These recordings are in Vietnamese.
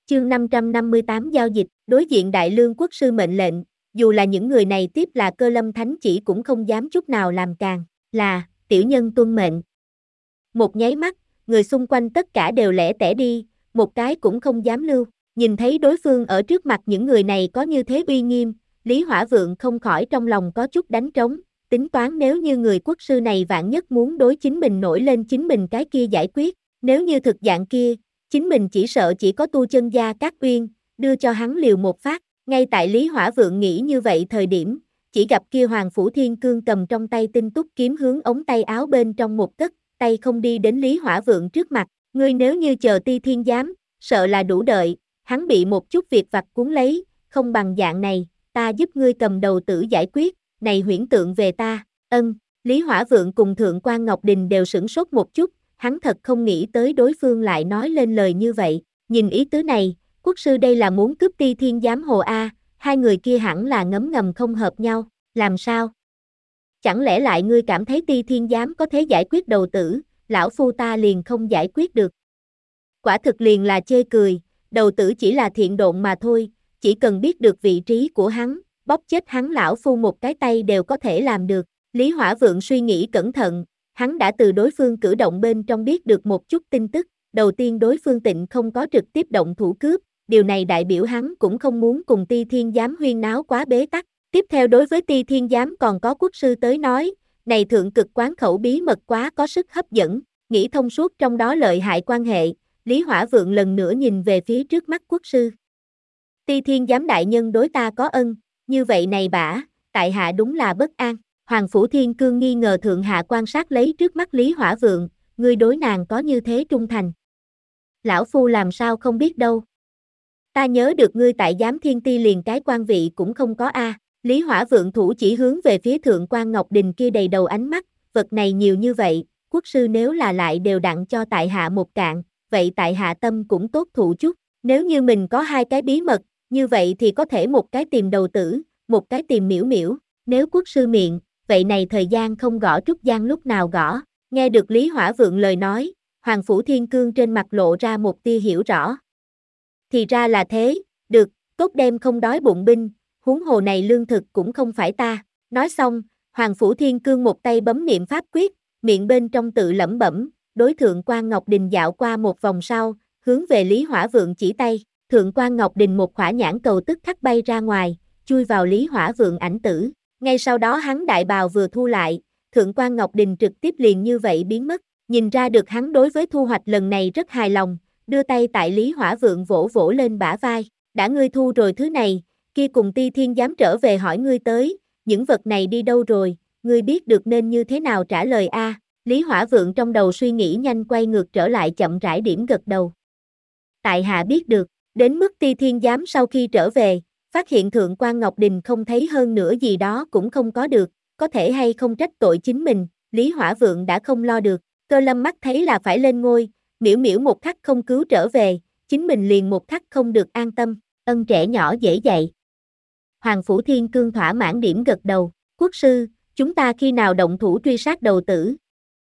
Chương 558 giao dịch, đối diện Đại Lương quốc sư mệnh lệnh, dù là những người này tiếp là Cơ Lâm Thánh chỉ cũng không dám chút nào làm càng, là, tiểu nhân tuân mệnh. Một nháy mắt, người xung quanh tất cả đều lẻ tẻ đi, một cái cũng không dám lưu, nhìn thấy đối phương ở trước mặt những người này có như thế uy nghiêm, Lý Hỏa Vượng không khỏi trong lòng có chút đánh trống, tính toán nếu như người quốc sư này vạn nhất muốn đối chính mình nổi lên chính mình cái kia giải quyết, nếu như thực dạng kia, chính mình chỉ sợ chỉ có tu chân gia Cát Uyên, đưa cho hắn liều một phát, ngay tại Lý Hỏa Vượng nghĩ như vậy thời điểm, chỉ gặp kia Hoàng Phủ Thiên Cương cầm trong tay tinh túc kiếm hướng ống tay áo bên trong một cất, tay không đi đến Lý Hỏa Vượng trước mặt, ngươi nếu như chờ Ti Thiên giám, sợ là đủ đợi, hắn bị một chút việc vặt cuốn lấy, không bằng dạng này, ta giúp ngươi cầm đầu tử giải quyết, này huyễn tượng về ta, Lý Hỏa Vượng cùng Thượng quan Ngọc Đình đều sửng sốt một chút, hắn thật không nghĩ tới đối phương lại nói lên lời như vậy, nhìn ý tứ này, quốc sư đây là muốn cướp Ti Thiên giám hồ A, hai người kia hẳn là ngấm ngầm không hợp nhau, làm sao? Chẳng lẽ lại ngươi cảm thấy Ti Thiên giám có thể giải quyết đầu tử, lão phu ta liền không giải quyết được. Quả thực liền là chê cười, đầu tử chỉ là thiện độn mà thôi, chỉ cần biết được vị trí của hắn, bóp chết hắn lão phu một cái tay đều có thể làm được. Lý Hỏa Vượng suy nghĩ cẩn thận, hắn đã từ đối phương cử động bên trong biết được một chút tin tức, đầu tiên đối phương Tịnh không có trực tiếp động thủ cướp, điều này đại biểu hắn cũng không muốn cùng Ti Thiên giám huyên náo quá bế tắc. Tiếp theo đối với Ti Thiên giám còn có quốc sư tới nói, này thượng cực quán khẩu bí mật quá có sức hấp dẫn, nghĩ thông suốt trong đó lợi hại quan hệ, Lý Hỏa Vượng lần nữa nhìn về phía trước mắt quốc sư. Ti Thiên giám đại nhân đối ta có ân, như vậy này bả, tại hạ đúng là bất an. Hoàng Phủ Thiên Cương nghi ngờ thượng hạ quan sát lấy trước mắt Lý Hỏa Vượng, ngươi đối nàng có như thế trung thành. Lão phu làm sao không biết đâu. Ta nhớ được ngươi tại giám thiên ti liền cái quan vị cũng không có a. Lý Hỏa Vượng thủ chỉ hướng về phía Thượng quan Ngọc Đình kia đầy đầu ánh mắt, vật này nhiều như vậy, quốc sư nếu là lại đều đặn cho tại hạ một cạn, vậy tại hạ tâm cũng tốt thụ chút, nếu như mình có hai cái bí mật, như vậy thì có thể một cái tìm đầu tử, một cái tìm miễu miễu, nếu quốc sư miệng, vậy này thời gian không gõ trúc gian lúc nào gõ, nghe được Lý Hỏa Vượng lời nói, Hoàng Phủ Thiên Cương trên mặt lộ ra một tia hiểu rõ. Thì ra là thế, được, cốt đem không đói bụng binh, huống hồ này lương thực cũng không phải ta, nói xong, Hoàng Phủ Thiên Cương một tay bấm niệm pháp quyết, miệng bên trong tự lẩm bẩm, đối Thượng quan Ngọc Đình dạo qua một vòng sau, hướng về Lý Hỏa Vượng chỉ tay, Thượng quan Ngọc Đình một khỏa nhãn cầu tức khắc bay ra ngoài, chui vào Lý Hỏa Vượng ảnh tử, ngay sau đó hắn đại bào vừa thu lại, Thượng quan Ngọc Đình trực tiếp liền như vậy biến mất, nhìn ra được hắn đối với thu hoạch lần này rất hài lòng, đưa tay tại Lý Hỏa Vượng vỗ vỗ lên bả vai, đã ngươi thu rồi thứ này, kia cùng Ti Thiên giám trở về hỏi ngươi tới, những vật này đi đâu rồi, ngươi biết được nên như thế nào trả lời a? Lý Hỏa Vượng trong đầu suy nghĩ nhanh quay ngược trở lại chậm rãi điểm gật đầu. Tại hạ biết được, đến mức Ti Thiên giám sau khi trở về, phát hiện Thượng quan Ngọc Đình không thấy hơn nữa gì đó cũng không có được, có thể hay không trách tội chính mình, Lý Hỏa Vượng đã không lo được, Cơ Lâm mắt thấy là phải lên ngôi, miễu miễu một khắc không cứu trở về, chính mình liền một khắc không được an tâm, trẻ nhỏ dễ dạy. Hoàng Phủ Thiên Cương thỏa mãn điểm gật đầu, quốc sư, chúng ta khi nào động thủ truy sát đầu tử?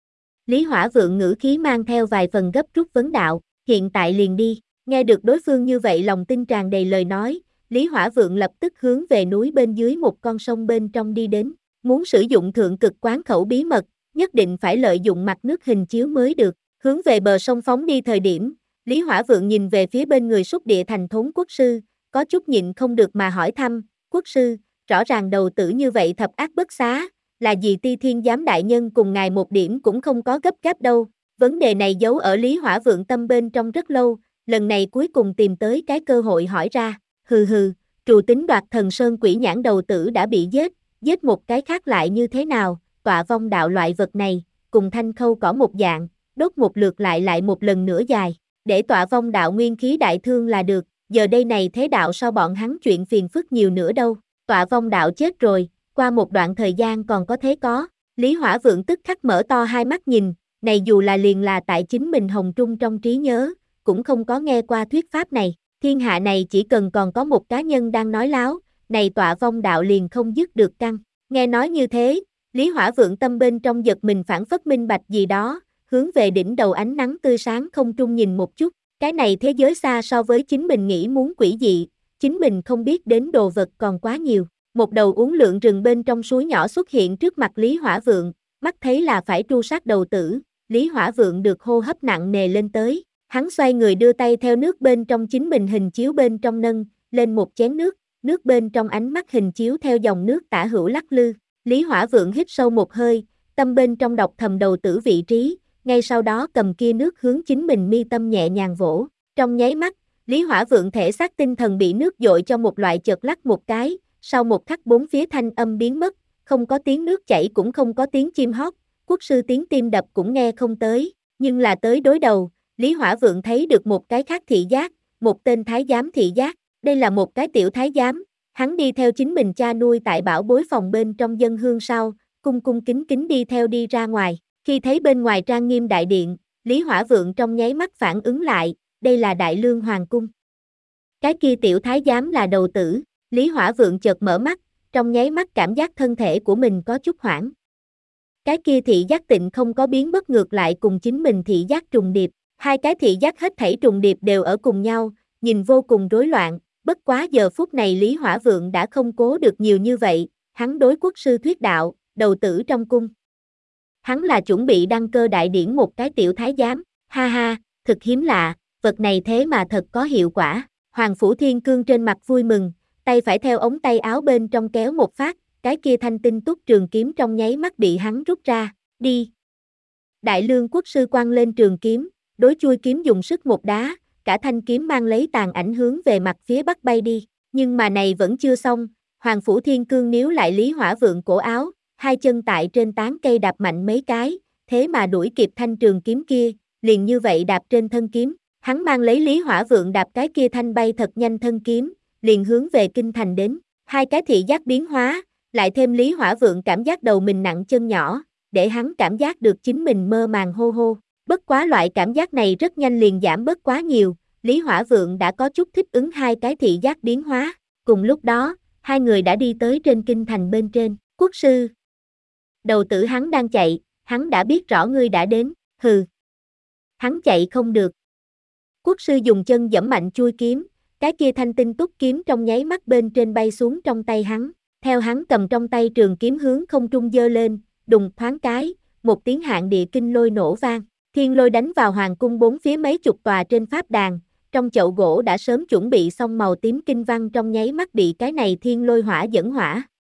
Lý Hỏa Vượng ngữ khí mang theo vài phần gấp rút vấn đạo, hiện tại liền đi, nghe được đối phương như vậy lòng tin tràn đầy lời nói, Lý Hỏa Vượng lập tức hướng về núi bên dưới một con sông bên trong đi đến, muốn sử dụng thượng cực quán khẩu bí mật, nhất định phải lợi dụng mặt nước hình chiếu mới được, hướng về bờ sông phóng đi thời điểm, Lý Hỏa Vượng nhìn về phía bên người Súc Địa Thành Thốn quốc sư, có chút nhịn không được mà hỏi thăm, quốc sư, rõ ràng đầu tử như vậy thập ác bất xá, là gì Ti Thiên giám đại nhân cùng ngài một điểm cũng không có gấp gáp đâu, vấn đề này giấu ở Lý Hỏa Vượng tâm bên trong rất lâu, lần này cuối cùng tìm tới cái cơ hội hỏi ra, hừ, trù tính đoạt thần sơn quỷ nhãn đầu tử đã bị giết một cái khác lại như thế nào, tọa vong đạo loại vật này, cùng thanh khâu cỏ một dạng, đốt một lượt lại một lần nữa dài, để tọa vong đạo nguyên khí đại thương là được, giờ đây này thế đạo so bọn hắn chuyện phiền phức nhiều nữa đâu, tọa vong đạo chết rồi, qua một đoạn thời gian còn có thế có, Lý Hỏa Vượng tức khắc mở to hai mắt nhìn, này dù là liền là tại chính mình Hồng Trung trong trí nhớ, cũng không có nghe qua thuyết pháp này, thiên hạ này chỉ cần còn có một cá nhân đang nói láo, này tọa vong đạo liền không dứt được căng, nghe nói như thế, Lý Hỏa Vượng tâm bên trong giật mình phảng phất minh bạch gì đó, hướng về đỉnh đầu ánh nắng tươi sáng không trung nhìn một chút, Cái này thế giới xa so với chính mình nghĩ muốn quỷ dị, chính mình không biết đến đồ vật còn quá nhiều. Một đầu uốn lượn rừng bên trong suối nhỏ xuất hiện trước mặt Lý Hỏa Vượng, mắt thấy là phải tru sát đầu tử, Lý Hỏa Vượng được hô hấp nặng nề lên tới. Hắn xoay người đưa tay theo nước bên trong chính mình hình chiếu bên trong nâng lên một chén nước, nước bên trong ánh mắt hình chiếu theo dòng nước tả hữu lắc lư. Lý Hỏa Vượng hít sâu một hơi, tâm bên trong đọc thầm đầu tử vị trí, ngay sau đó cầm kia nước hướng chính mình mi tâm nhẹ nhàng vỗ. Trong nháy mắt, Lý Hỏa Vượng thể xác tinh thần bị nước dội cho một loại chợt lắc một cái, sau một khắc bốn phía thanh âm biến mất, không có tiếng nước chảy cũng không có tiếng chim hót, quốc sư tiếng tim đập cũng nghe không tới, nhưng là tới đối đầu, Lý Hỏa Vượng thấy được một cái khác thị giác, một tên thái giám thị giác, đây là một cái tiểu thái giám, hắn đi theo chính mình cha nuôi tại bảo bối phòng bên trong dân hương sau, cung cung kính kính đi theo đi ra ngoài, khi thấy bên ngoài trang nghiêm đại điện, Lý Hỏa Vượng trong nháy mắt phản ứng lại, đây là Đại Lương Hoàng cung. Cái kia tiểu thái giám là đầu tử, Lý Hỏa Vượng chợt mở mắt, trong nháy mắt cảm giác thân thể của mình có chút hoảng. Cái kia thị giác tịnh không có biến bất ngược lại cùng chính mình thị giác trùng điệp, hai cái thị giác hết thảy trùng điệp đều ở cùng nhau, nhìn vô cùng rối loạn, bất quá giờ phút này Lý Hỏa Vượng đã không cố được nhiều như vậy, hắn đối quốc sư thuyết đạo, đầu tử trong cung. Hắn là chuẩn bị đăng cơ đại điển một cái tiểu thái giám, ha ha, thực hiếm lạ, vật này thế mà thật có hiệu quả. Hoàng Phủ Thiên Cương trên mặt vui mừng, tay phải theo ống tay áo bên trong kéo một phát, cái kia thanh tinh túc trường kiếm trong nháy mắt bị hắn rút ra, đi. Đại Lương quốc sư quăng lên trường kiếm, đối chui kiếm dùng sức một đá, cả thanh kiếm mang lấy tàn ảnh hướng về mặt phía bắc bay đi, nhưng mà này vẫn chưa xong, Hoàng Phủ Thiên Cương níu lại Lý Hỏa Vượng cổ áo, hai chân tại trên tán cây đạp mạnh mấy cái, thế mà đuổi kịp thanh trường kiếm kia, liền như vậy đạp trên thân kiếm, hắn mang lấy Lý Hỏa Vượng đạp cái kia thanh bay thật nhanh thân kiếm, liền hướng về kinh thành đến, hai cái thị giác biến hóa, lại thêm Lý Hỏa Vượng cảm giác đầu mình nặng chân nhỏ, để hắn cảm giác được chính mình mơ màng hô hô, bất quá loại cảm giác này rất nhanh liền giảm bớt quá nhiều, Lý Hỏa Vượng đã có chút thích ứng hai cái thị giác biến hóa, cùng lúc đó, hai người đã đi tới trên kinh thành bên trên, quốc sư. Đầu tử hắn đang chạy, hắn đã biết rõ ngươi đã đến, hừ. Hắn chạy không được. Quốc sư dùng chân giẫm mạnh chui kiếm, cái kia thanh tinh túc kiếm trong nháy mắt bên trên bay xuống trong tay hắn, theo hắn cầm trong tay trường kiếm hướng không trung giơ lên, đùng thoáng cái, một tiếng hạn địa kinh lôi nổ vang, thiên lôi đánh vào hoàng cung bốn phía mấy chục tòa trên pháp đàn, trong chậu gỗ đã sớm chuẩn bị xong màu tím kinh văn trong nháy mắt bị cái này thiên lôi hỏa dẫn hỏa.